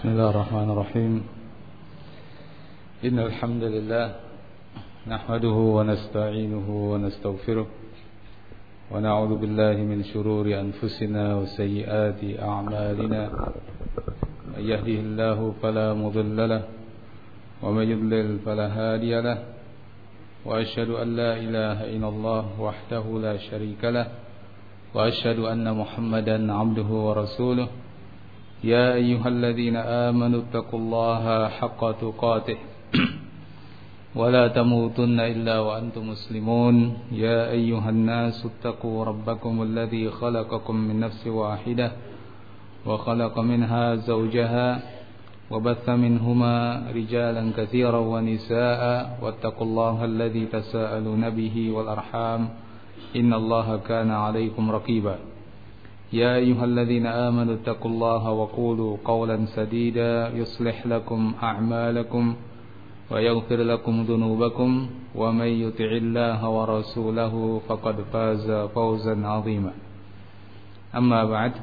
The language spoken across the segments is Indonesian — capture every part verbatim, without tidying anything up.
بسم الله الرحمن الرحيم إن الحمد لله نحمده ونستعينه ونستغفره ونعوذ بالله من شرور أنفسنا وسيئات أعمالنا من يهده الله فلا مضل له ومن يضلل فلا هادي له وأشهد أن لا إله إلا الله وحده لا شريك له وأشهد أن محمدا عبده ورسوله يا أيها الذين آمنوا اتقوا الله حق تقاته ولا تموتن إلا وأنتم مسلمون يا أيها الناس اتقوا ربكم الذي خلقكم من نفس واحدة وخلق منها زوجها وبث منهما رجالا كثيرا ونساء واتقوا الله الذي تساءلون به والأرحام إن الله كان عليكم رقيبا يا أيها الذين آمنوا اتقوا الله وقولوا قولا سديدا يصلح لكم أعمالكم ويغفر لكم ذنوبكم ومن يطع الله ورسوله فقد فاز فوزا عظيما أما بعد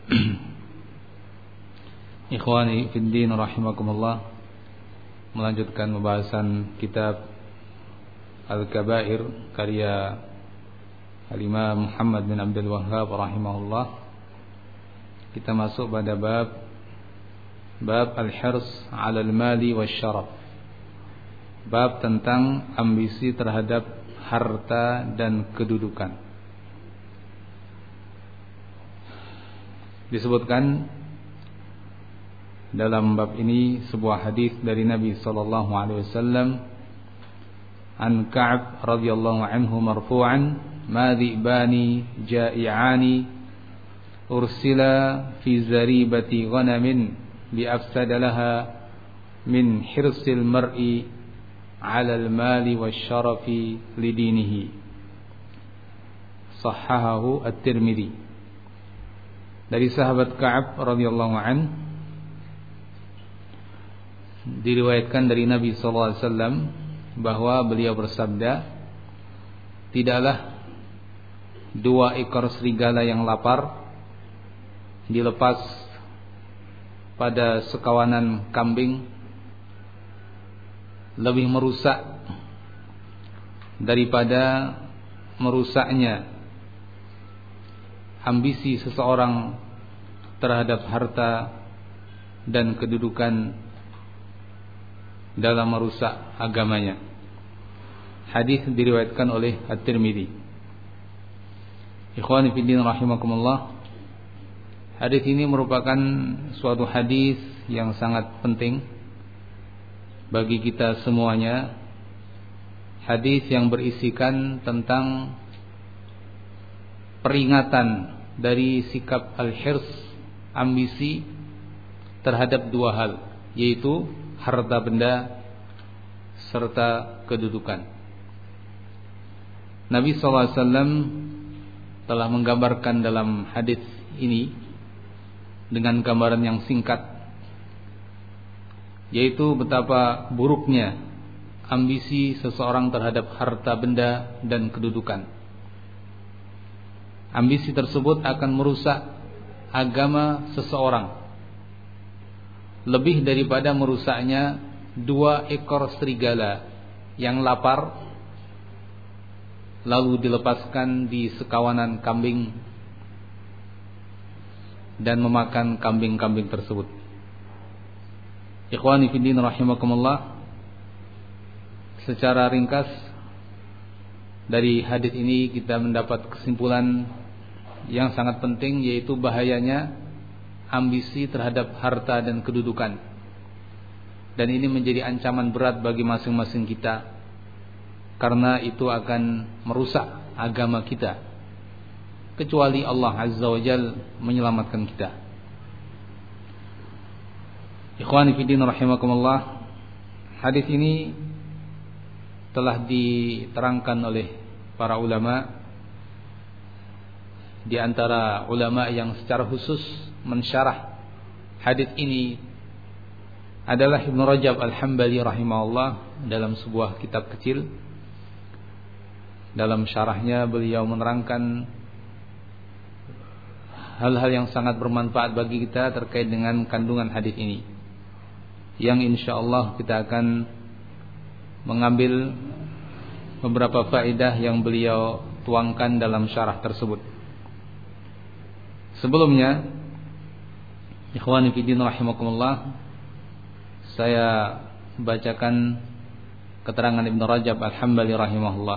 Ikhwani fiddin rahimakumullah, melanjutkan pembahasan kitab Al-Kabair karya Al-Imam Muhammad bin Abdul Wahhab rahimahullah. Kita masuk pada bab Bab al-hirs 'ala al-mali wasyaraf. Bab tentang ambisi terhadap harta dan kedudukan. Disebutkan dalam bab ini sebuah hadis dari Nabi sallallahu alaihi wasallam, an Ka'ab radhiyallahu anhu marfu'an, ma dhi'bani ja'i'ani ursila fi zaribati ghanamin bi afsada laha min hirsil mar'i 'ala al-mali wasyarafi lidinihi. Sahhahahu at-Tirmidzi. Dari sahabat Ka'ab radhiyallahu anhu diriwayatkan dari Nabi sallallahu alaihi wasallam bahwa beliau bersabda, tidaklah dua ekor serigala yang lapar dilepas pada sekawanan kambing lebih merusak daripada merusaknya ambisi seseorang terhadap harta dan kedudukan dalam merusak agamanya. Hadis diriwayatkan oleh At-Tirmidzi. Ikhwani fiddin rahimakumullah, hadis ini merupakan suatu hadis yang sangat penting bagi kita semuanya. Hadis yang berisikan tentang peringatan dari sikap al-hirs, ambisi terhadap dua hal, yaitu harta benda serta kedudukan. Nabi sallallahu alaihi wasallam telah menggambarkan dalam hadis ini dengan gambaran yang singkat, yaitu betapa buruknya ambisi seseorang terhadap harta benda dan kedudukan. Ambisi tersebut akan merusak agama seseorang lebih daripada merusaknya dua ekor serigala yang lapar lalu dilepaskan di sekawanan kambing dan memakan kambing-kambing tersebut. Ikhwani fiddin rahimakumullah, secara ringkas dari hadis ini kita mendapat kesimpulan yang sangat penting, yaitu bahayanya ambisi terhadap harta dan kedudukan. Dan ini menjadi ancaman berat bagi masing-masing kita, karena itu akan merusak agama kita, kecuali Allah Azza wa Jalla menyelamatkan kita. Ikhwani fiddin rahimakumullah, hadis ini telah diterangkan oleh para ulama. Di antara ulama yang secara khusus mensyarah hadis ini adalah Ibnu Rajab Al-Hambali rahimahullah dalam sebuah kitab kecil. Dalam syarahnya beliau menerangkan hal-hal yang sangat bermanfaat bagi kita terkait dengan kandungan hadis ini. yang insyaallah kita akan mengambil beberapa faedah yang beliau tuangkan dalam syarah tersebut. Sebelumnya, ikhwani fi din rahimakumullah, saya bacakan keterangan Ibnu Rajab Al-Hambali rahimahullah.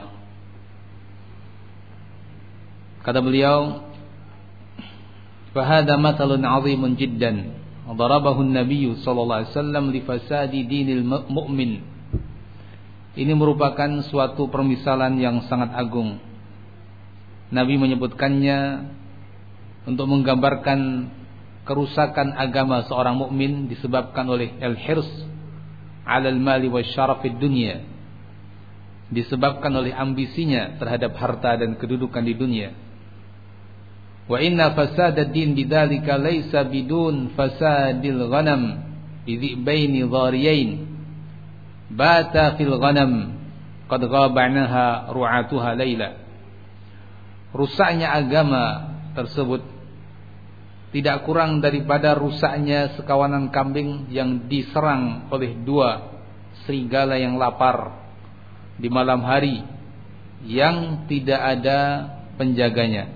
Kata beliau, "Fahada mathalun 'azimun jiddan, darabahu an-nabiy sallallahu alaihi wasallam li fasadi dinil mu'min." Ini merupakan suatu permisalan yang sangat agung. Nabi menyebutkannya untuk menggambarkan kerusakan agama seorang mukmin disebabkan oleh al-hirs 'ala al-mali wasyarafid dunya, disebabkan oleh ambisinya terhadap harta dan kedudukan di dunia. Wa inna fasadad din bidzalika laisa bidun fasadil ghanam bidhibaini dhariyain bata fil ghanam qad ghabanaha ru'atuha laila. Rusaknya agama tersebut tidak kurang daripada rusaknya sekawanan kambing yang diserang oleh dua serigala yang lapar di malam hari yang tidak ada penjaganya.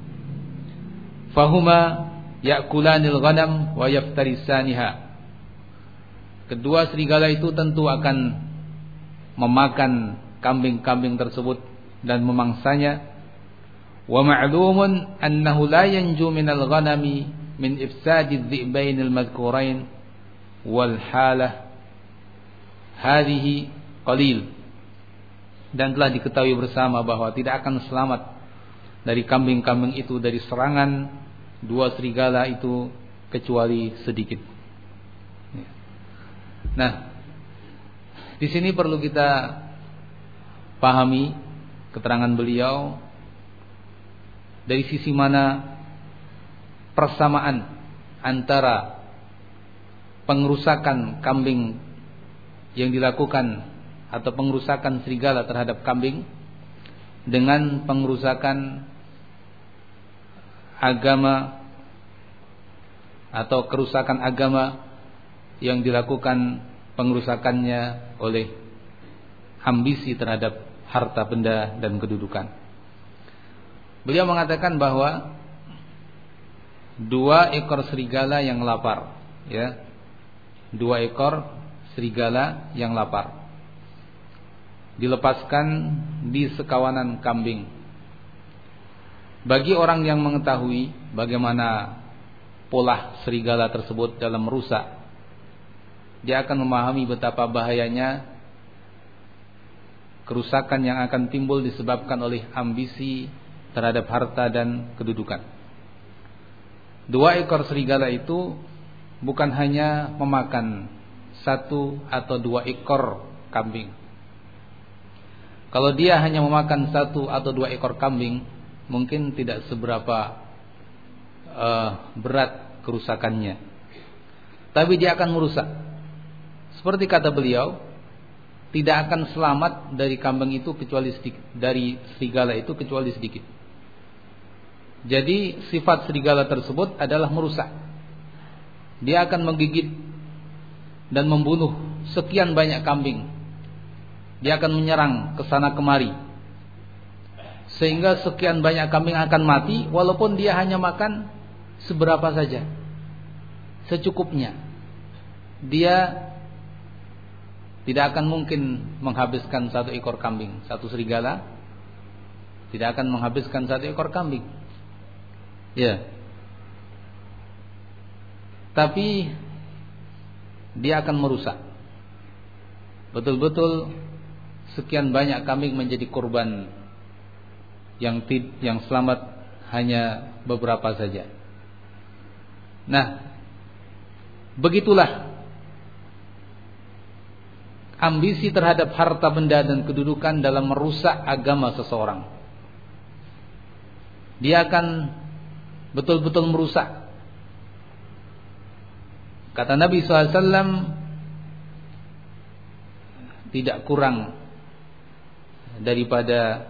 Fahuma ya'kulanil ghanam wa yaftarisaniha. Kedua serigala itu tentu akan memakan kambing-kambing tersebut dan memangsanya. Wa ma'lumun annahu la yanju minal ghanami min ifsadi adh-dhi'bain al-madhkurain wal halah hadhihi qalil. Dan telah diketahui bersama bahwa tidak akan selamat dari kambing-kambing itu dari serangan dua serigala itu kecuali sedikit. Nah, di sini perlu kita pahami keterangan beliau dari sisi mana persamaan antara pengerusakan kambing yang dilakukan atau pengerusakan serigala terhadap kambing dengan pengerusakan agama atau kerusakan agama yang dilakukan pengerusakannya oleh ambisi terhadap harta benda dan kedudukan. Beliau mengatakan bahwa dua ekor serigala yang lapar, ya, dua ekor serigala yang lapar dilepaskan di sekawanan kambing. Bagi orang yang mengetahui bagaimana pola serigala tersebut dalam merusak, dia akan memahami betapa bahayanya kerusakan yang akan timbul disebabkan oleh ambisi terhadap harta dan kedudukan. Dua ekor serigala itu bukan hanya memakan satu atau dua ekor kambing. Kalau dia hanya memakan satu atau dua ekor kambing, mungkin tidak seberapa uh, berat kerusakannya, tapi dia akan merusak. Seperti kata beliau, tidak akan selamat dari kambing itu kecuali sedikit, dari serigala itu kecuali sedikit. Jadi sifat serigala tersebut adalah merusak. Dia akan menggigit dan membunuh sekian banyak kambing. Dia akan menyerang ke sana kemari, sehingga sekian banyak kambing akan mati walaupun dia hanya makan seberapa saja, secukupnya. Dia tidak akan mungkin menghabiskan satu ekor kambing. Satu serigala tidak akan menghabiskan satu ekor kambing, ya. Tapi dia akan merusak. Betul-betul sekian banyak kambing menjadi korban, yang tid, yang selamat hanya beberapa saja. Nah, begitulah ambisi terhadap harta benda dan kedudukan dalam merusak agama seseorang. Dia akan betul-betul merusak. Kata Nabi shallallahu alaihi wasallam, tidak kurang daripada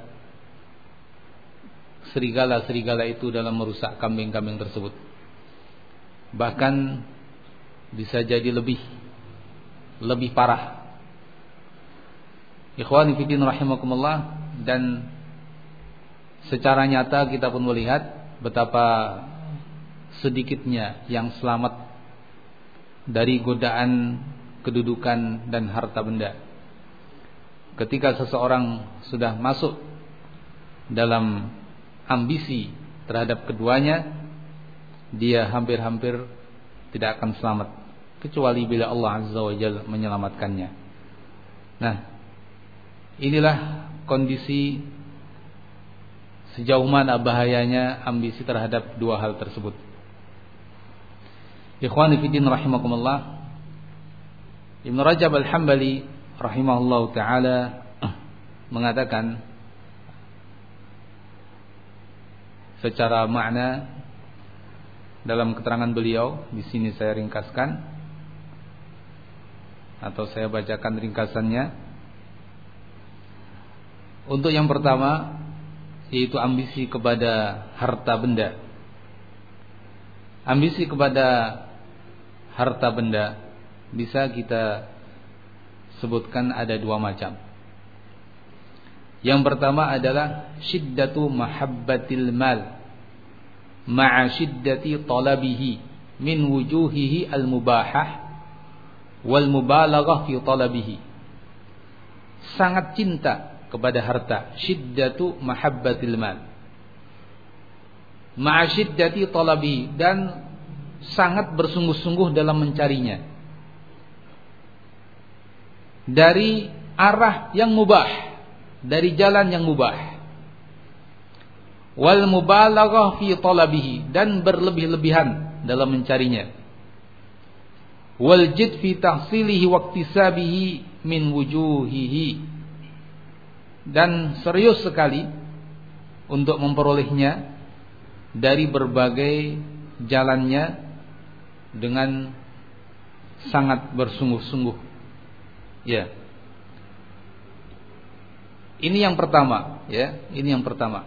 serigala-serigala itu dalam merusak kambing-kambing tersebut. Bahkan bisa jadi lebih lebih parah. Ikhwani fillah rahimakumullah, dan secara nyata kita pun melihat betapa sedikitnya yang selamat dari godaan kedudukan dan harta benda. Ketika seseorang sudah masuk dalam ambisi terhadap keduanya, dia hampir-hampir tidak akan selamat kecuali bila Allah Azza wa Jalla menyelamatkannya. Nah, inilah kondisi sejauh mana bahayanya ambisi terhadap dua hal tersebut. Ikhwani fiddin rahimakumullah, Ibnu Rajab Al-Hambali rahimahullahu taala mengatakan secara makna dalam keterangan beliau, di sini saya ringkaskan atau saya bacakan ringkasannya. Untuk yang pertama, yaitu ambisi kepada harta benda. Ambisi kepada harta benda bisa kita sebutkan ada dua macam. Yang pertama adalah syiddatu mahabbatil mal ma'a syiddati talabihi min wujuhihi al-mubahah wal mubalaghah fi talabihi. Sangat cinta kepada harta, syiddatu mahabbatil mal ma'a syiddati talabihi, dan sangat bersungguh-sungguh dalam mencarinya dari arah yang mubah, dari jalan yang mubah. Wal mubalaghah fi talabihi, dan berlebih-lebihan dalam mencarinya. Wal jid fi tahsilihi wa iktisabihi min wujuhihi, dan serius sekali untuk memperolehnya dari berbagai jalannya dengan sangat bersungguh-sungguh. Ya. Ini yang pertama, ya, ini yang pertama.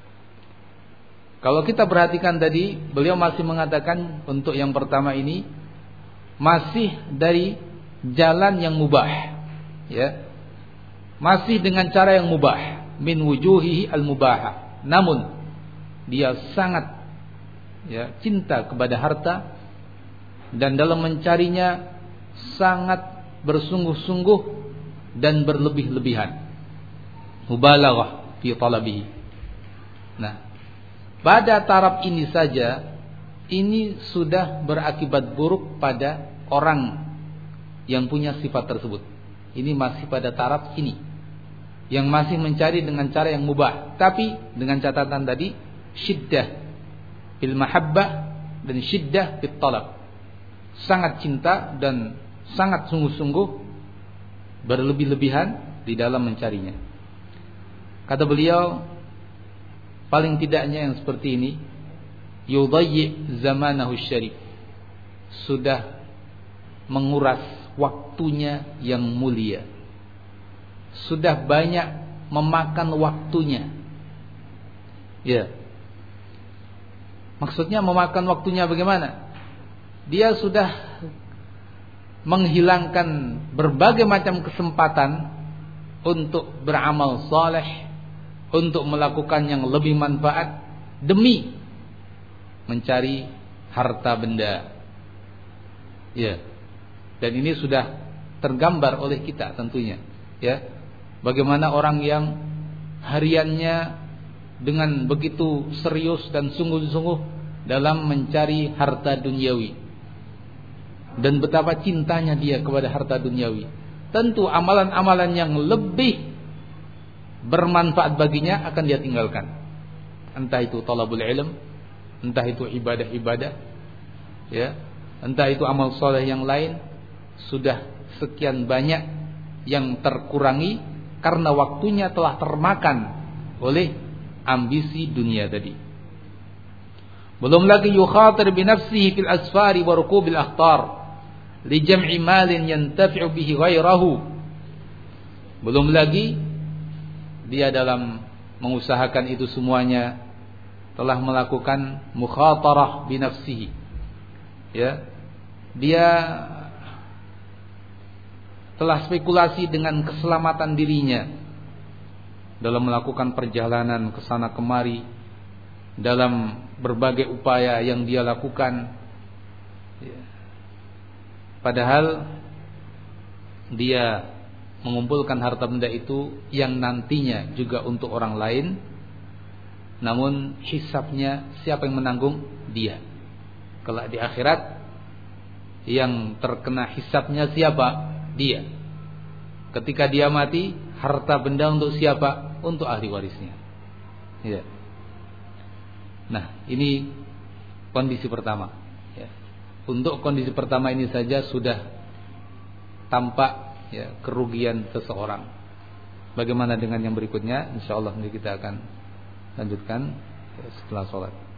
Kalau kita perhatikan tadi, beliau masih mengatakan untuk yang pertama ini masih dari jalan yang mubah, ya. Masih dengan cara yang mubah, min wujuhihi al-mubahah. Namun dia sangat, ya, cinta kepada harta dan dalam mencarinya sangat bersungguh-sungguh dan berlebih-lebihan. Mubalaghah fi talabihi. Nah, pada taraf ini saja ini sudah berakibat buruk pada orang yang punya sifat tersebut. Ini masih pada taraf ini, yang masih mencari dengan cara yang mubah, tapi dengan catatan tadi syiddah fil mahabbah dan syiddah fit talab. Sangat cinta dan sangat sungguh-sungguh, berlebih-lebihan di dalam mencarinya. Kata beliau, paling tidaknya yang seperti ini yudayyi zamanahu syarif, sudah menguras waktunya yang mulia, sudah banyak memakan waktunya. Ya. Maksudnya memakan waktunya bagaimana? Dia sudah menghilangkan berbagai macam kesempatan untuk beramal saleh, untuk melakukan yang lebih manfaat demi mencari harta benda. Ya. Dan ini sudah tergambar oleh kita tentunya, ya. Bagaimana orang yang hariannya dengan begitu serius dan sungguh-sungguh dalam mencari harta duniawi, dan betapa cintanya dia kepada harta duniawi. Tentu amalan-amalan yang lebih bermanfaat baginya akan dia tinggalkan. Entah itu talabul ilm, entah itu ibadah-ibadah, ya, entah itu amal soleh yang lain, sudah sekian banyak yang terkurangi karena waktunya telah termakan oleh ambisi dunia tadi. Belum lagi yukhatir bi nafsihi fil asfari wa rukubil akhtar li jam'i malin yantafi'u bihi ghairahu. Belum lagi dia dalam mengusahakan itu semuanya telah melakukan mukhatarah bi nafsihi. Ya. Dia telah spekulasi dengan keselamatan dirinya dalam melakukan perjalanan ke sana kemari, dalam berbagai upaya yang dia lakukan, padahal dia mengumpulkan harta benda itu yang nantinya juga untuk orang lain, namun hisabnya siapa yang menanggung? Dia. Kelak di akhirat yang terkena hisabnya siapa? Dia. Ketika dia mati, harta benda untuk siapa? Untuk ahli warisnya. Ya. Nah, ini kondisi pertama. Ya. Untuk kondisi pertama ini saja sudah tampak ya kerugian seseorang. Bagaimana dengan yang berikutnya? Insyaallah nanti kita akan lanjutkan ya, setelah sholat.